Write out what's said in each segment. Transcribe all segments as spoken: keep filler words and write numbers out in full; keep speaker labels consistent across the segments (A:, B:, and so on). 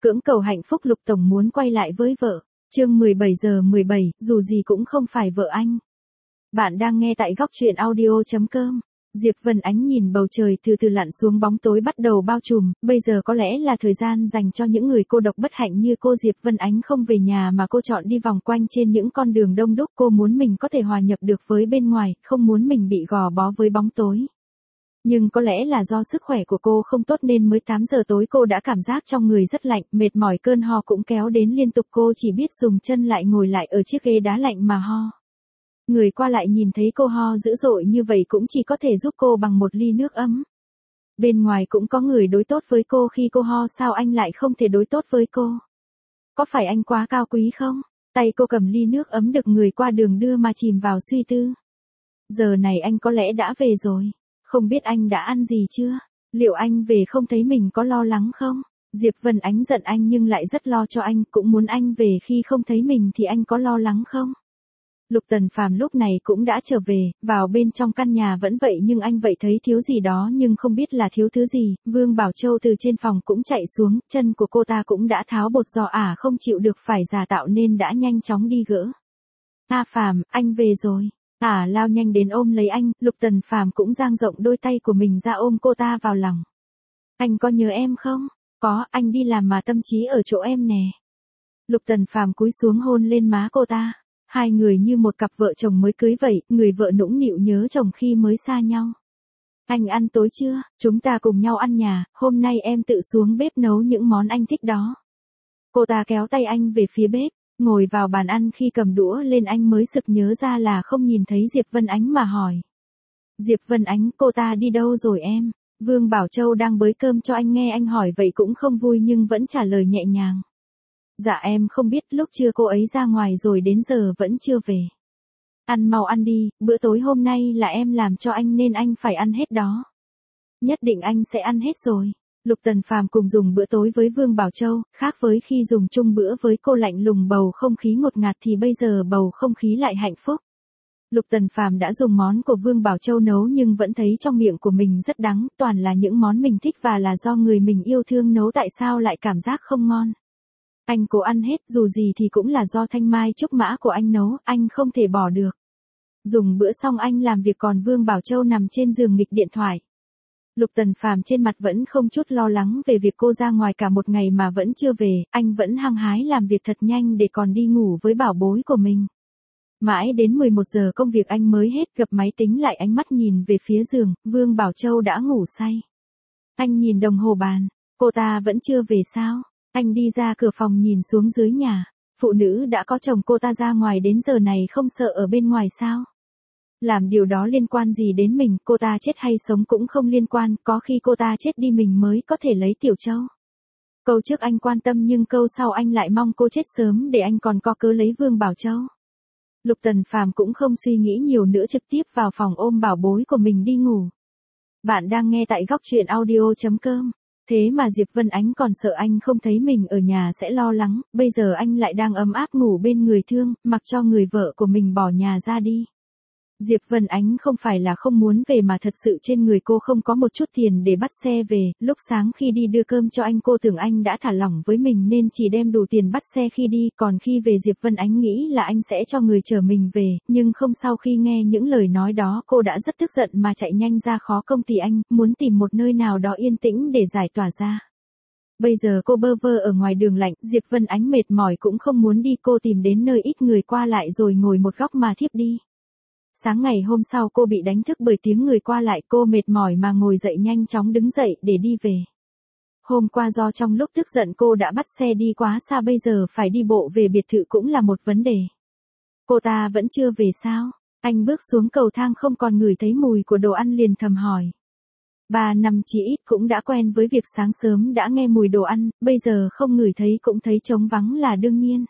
A: Cưỡng cầu hạnh phúc Lục Tổng muốn quay lại với vợ. Chương mười bảy giờ mười bảy, dù gì cũng không phải vợ anh. Bạn đang nghe tại góc truyện audio chấm com. Diệp Vân Ánh nhìn bầu trời từ từ lặn xuống, bóng tối bắt đầu bao trùm, bây giờ có lẽ là thời gian dành cho những người cô độc bất hạnh như cô. Diệp Vân Ánh không về nhà mà cô chọn đi vòng quanh trên những con đường đông đúc. Cô muốn mình có thể hòa nhập được với bên ngoài, không muốn mình bị gò bó với bóng tối. Nhưng có lẽ là do sức khỏe của cô không tốt nên mới tám giờ tối cô đã cảm giác trong người rất lạnh, mệt mỏi, cơn ho cũng kéo đến liên tục. Cô chỉ biết dùng chân lại ngồi lại ở chiếc ghế đá lạnh mà ho. Người qua lại nhìn thấy cô ho dữ dội như vậy cũng chỉ có thể giúp cô bằng một ly nước ấm. Bên ngoài cũng có người đối tốt với cô khi cô ho, sao anh lại không thể đối tốt với cô? Có phải anh quá cao quý không? Tay cô cầm ly nước ấm được người qua đường đưa mà chìm vào suy tư. Giờ này anh có lẽ đã về rồi. Không biết anh đã ăn gì chưa? Liệu anh về không thấy mình có lo lắng không? Diệp Vân Ánh giận anh nhưng lại rất lo cho anh, cũng muốn anh về khi không thấy mình thì anh có lo lắng không? Lục Tần Phàm lúc này cũng đã trở về, vào bên trong căn nhà vẫn vậy nhưng anh vậy thấy thiếu gì đó nhưng không biết là thiếu thứ gì. Vương Bảo Châu từ trên phòng cũng chạy xuống, chân của cô ta cũng đã tháo bột giò, ả không chịu được phải giả tạo nên đã nhanh chóng đi gỡ. A Phàm, anh về rồi. Ả lao nhanh đến ôm lấy anh, Lục Tần Phàm cũng dang rộng đôi tay của mình ra ôm cô ta vào lòng. Anh có nhớ em không? Có, anh đi làm mà tâm trí ở chỗ em nè. Lục Tần Phàm cúi xuống hôn lên má cô ta. Hai người như một cặp vợ chồng mới cưới vậy, người vợ nũng nịu nhớ chồng khi mới xa nhau. Anh ăn tối chưa? Chúng ta cùng nhau ăn nhà, hôm nay em tự xuống bếp nấu những món anh thích đó. Cô ta kéo tay anh về phía bếp, ngồi vào bàn ăn, khi cầm đũa lên anh mới sực nhớ ra là không nhìn thấy Diệp Vân Ánh mà hỏi. Diệp Vân Ánh, cô ta đi đâu rồi em? Vương Bảo Châu đang bới cơm cho anh, nghe anh hỏi vậy cũng không vui nhưng vẫn trả lời nhẹ nhàng. Dạ em không biết, lúc trưa cô ấy ra ngoài rồi đến giờ vẫn chưa về. Ăn mau ăn đi, bữa tối hôm nay là em làm cho anh nên anh phải ăn hết đó. Nhất định anh sẽ ăn hết rồi. Lục Tần Phàm cùng dùng bữa tối với Vương Bảo Châu, khác với khi dùng chung bữa với cô lạnh lùng bầu không khí ngột ngạt thì bây giờ bầu không khí lại hạnh phúc. Lục Tần Phàm đã dùng món của Vương Bảo Châu nấu nhưng vẫn thấy trong miệng của mình rất đắng, toàn là những món mình thích và là do người mình yêu thương nấu, tại sao lại cảm giác không ngon. Anh cố ăn hết, dù gì thì cũng là do thanh mai trúc mã của anh nấu, anh không thể bỏ được. Dùng bữa xong anh làm việc còn Vương Bảo Châu nằm trên giường nghịch điện thoại. Lục Tần Phàm trên mặt vẫn không chút lo lắng về việc cô ra ngoài cả một ngày mà vẫn chưa về, anh vẫn hăng hái làm việc thật nhanh để còn đi ngủ với bảo bối của mình. Mãi đến mười một giờ công việc anh mới hết, gập máy tính lại, ánh mắt nhìn về phía giường, Vương Bảo Châu đã ngủ say. Anh nhìn đồng hồ bàn, cô ta vẫn chưa về sao? Anh đi ra cửa phòng nhìn xuống dưới nhà, phụ nữ đã có chồng, cô ta ra ngoài đến giờ này không sợ ở bên ngoài sao? Làm điều đó liên quan gì đến mình, cô ta chết hay sống cũng không liên quan, có khi cô ta chết đi mình mới có thể lấy Tiểu Châu. Câu trước anh quan tâm nhưng câu sau anh lại mong cô chết sớm để anh còn có cớ lấy Vương Bảo Châu. Lục Tần Phàm cũng không suy nghĩ nhiều nữa, trực tiếp vào phòng ôm bảo bối của mình đi ngủ. Bạn đang nghe tại góc truyện audio chấm com. Thế mà Diệp Vân Ánh còn sợ anh không thấy mình ở nhà sẽ lo lắng, bây giờ anh lại đang ấm áp ngủ bên người thương, mặc cho người vợ của mình bỏ nhà ra đi. Diệp Vân Ánh không phải là không muốn về mà thật sự trên người cô không có một chút tiền để bắt xe về, lúc sáng khi đi đưa cơm cho anh cô tưởng anh đã thả lỏng với mình nên chỉ đem đủ tiền bắt xe khi đi, còn khi về Diệp Vân Ánh nghĩ là anh sẽ cho người chở mình về, nhưng không, sau khi nghe những lời nói đó cô đã rất tức giận mà chạy nhanh ra khó công ty anh, muốn tìm một nơi nào đó yên tĩnh để giải tỏa ra. Bây giờ cô bơ vơ ở ngoài đường lạnh, Diệp Vân Ánh mệt mỏi cũng không muốn đi, cô tìm đến nơi ít người qua lại rồi ngồi một góc mà thiếp đi. Sáng ngày hôm sau cô bị đánh thức bởi tiếng người qua lại, cô mệt mỏi mà ngồi dậy, nhanh chóng đứng dậy để đi về. Hôm qua do trong lúc tức giận cô đã bắt xe đi quá xa, bây giờ phải đi bộ về biệt thự cũng là một vấn đề. Cô ta vẫn chưa về sao? Anh bước xuống cầu thang không còn ngửi thấy mùi của đồ ăn liền thầm hỏi. Ba năm chí ít cũng đã quen với việc sáng sớm đã nghe mùi đồ ăn, bây giờ không ngửi thấy cũng thấy trống vắng là đương nhiên.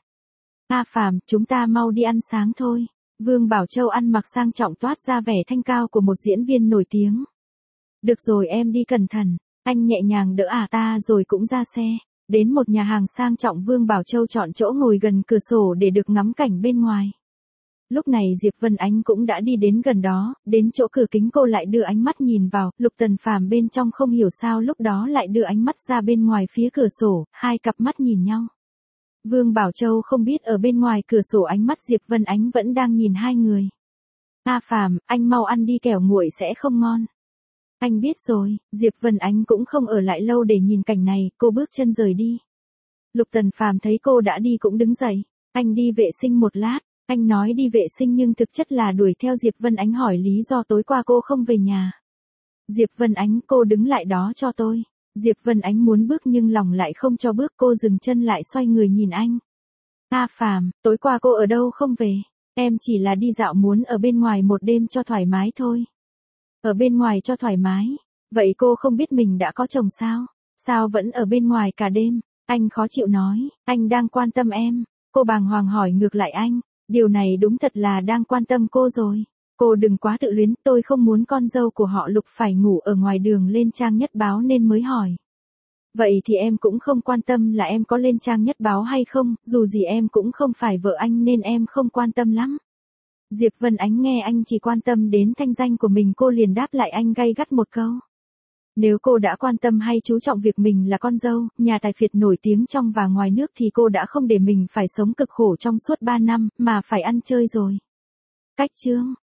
A: A Phàm, chúng ta mau đi ăn sáng thôi. Vương Bảo Châu ăn mặc sang trọng toát ra vẻ thanh cao của một diễn viên nổi tiếng. Được rồi em đi cẩn thận. Anh nhẹ nhàng đỡ ả ta rồi cũng ra xe. Đến một nhà hàng sang trọng, Vương Bảo Châu chọn chỗ ngồi gần cửa sổ để được ngắm cảnh bên ngoài. Lúc này Diệp Vân Ánh cũng đã đi đến gần đó, đến chỗ cửa kính cô lại đưa ánh mắt nhìn vào, Lục Tần Phàm bên trong không hiểu sao lúc đó lại đưa ánh mắt ra bên ngoài phía cửa sổ, hai cặp mắt nhìn nhau. Vương Bảo Châu không biết ở bên ngoài cửa sổ ánh mắt Diệp Vân Ánh vẫn đang nhìn hai người. A Phàm, anh mau ăn đi kẻo nguội sẽ không ngon. Anh biết rồi, Diệp Vân Ánh cũng không ở lại lâu để nhìn cảnh này, cô bước chân rời đi. Lục Tần Phàm thấy cô đã đi cũng đứng dậy, anh đi vệ sinh một lát, anh nói đi vệ sinh nhưng thực chất là đuổi theo Diệp Vân Ánh hỏi lý do tối qua cô không về nhà. Diệp Vân Ánh, cô đứng lại đó cho tôi. Diệp Vân Ánh muốn bước nhưng lòng lại không cho bước, cô dừng chân lại xoay người nhìn anh. A Phàm, tối qua cô ở đâu không về? Em chỉ là đi dạo muốn ở bên ngoài một đêm cho thoải mái thôi. Ở bên ngoài cho thoải mái? Vậy cô không biết mình đã có chồng sao? Sao vẫn ở bên ngoài cả đêm? Anh khó chịu nói, anh đang quan tâm em. Cô bàng hoàng hỏi ngược lại anh, điều này đúng thật là đang quan tâm cô rồi. Cô đừng quá tự luyến, tôi không muốn con dâu của họ Lục phải ngủ ở ngoài đường lên trang nhất báo nên mới hỏi. Vậy thì em cũng không quan tâm là em có lên trang nhất báo hay không, dù gì em cũng không phải vợ anh nên em không quan tâm lắm. Diệp Vân Ánh nghe anh chỉ quan tâm đến thanh danh của mình cô liền đáp lại anh gay gắt một câu. Nếu cô đã quan tâm hay chú trọng việc mình là con dâu, nhà tài phiệt nổi tiếng trong và ngoài nước thì cô đã không để mình phải sống cực khổ trong suốt ba năm, mà phải ăn chơi rồi. Cách chương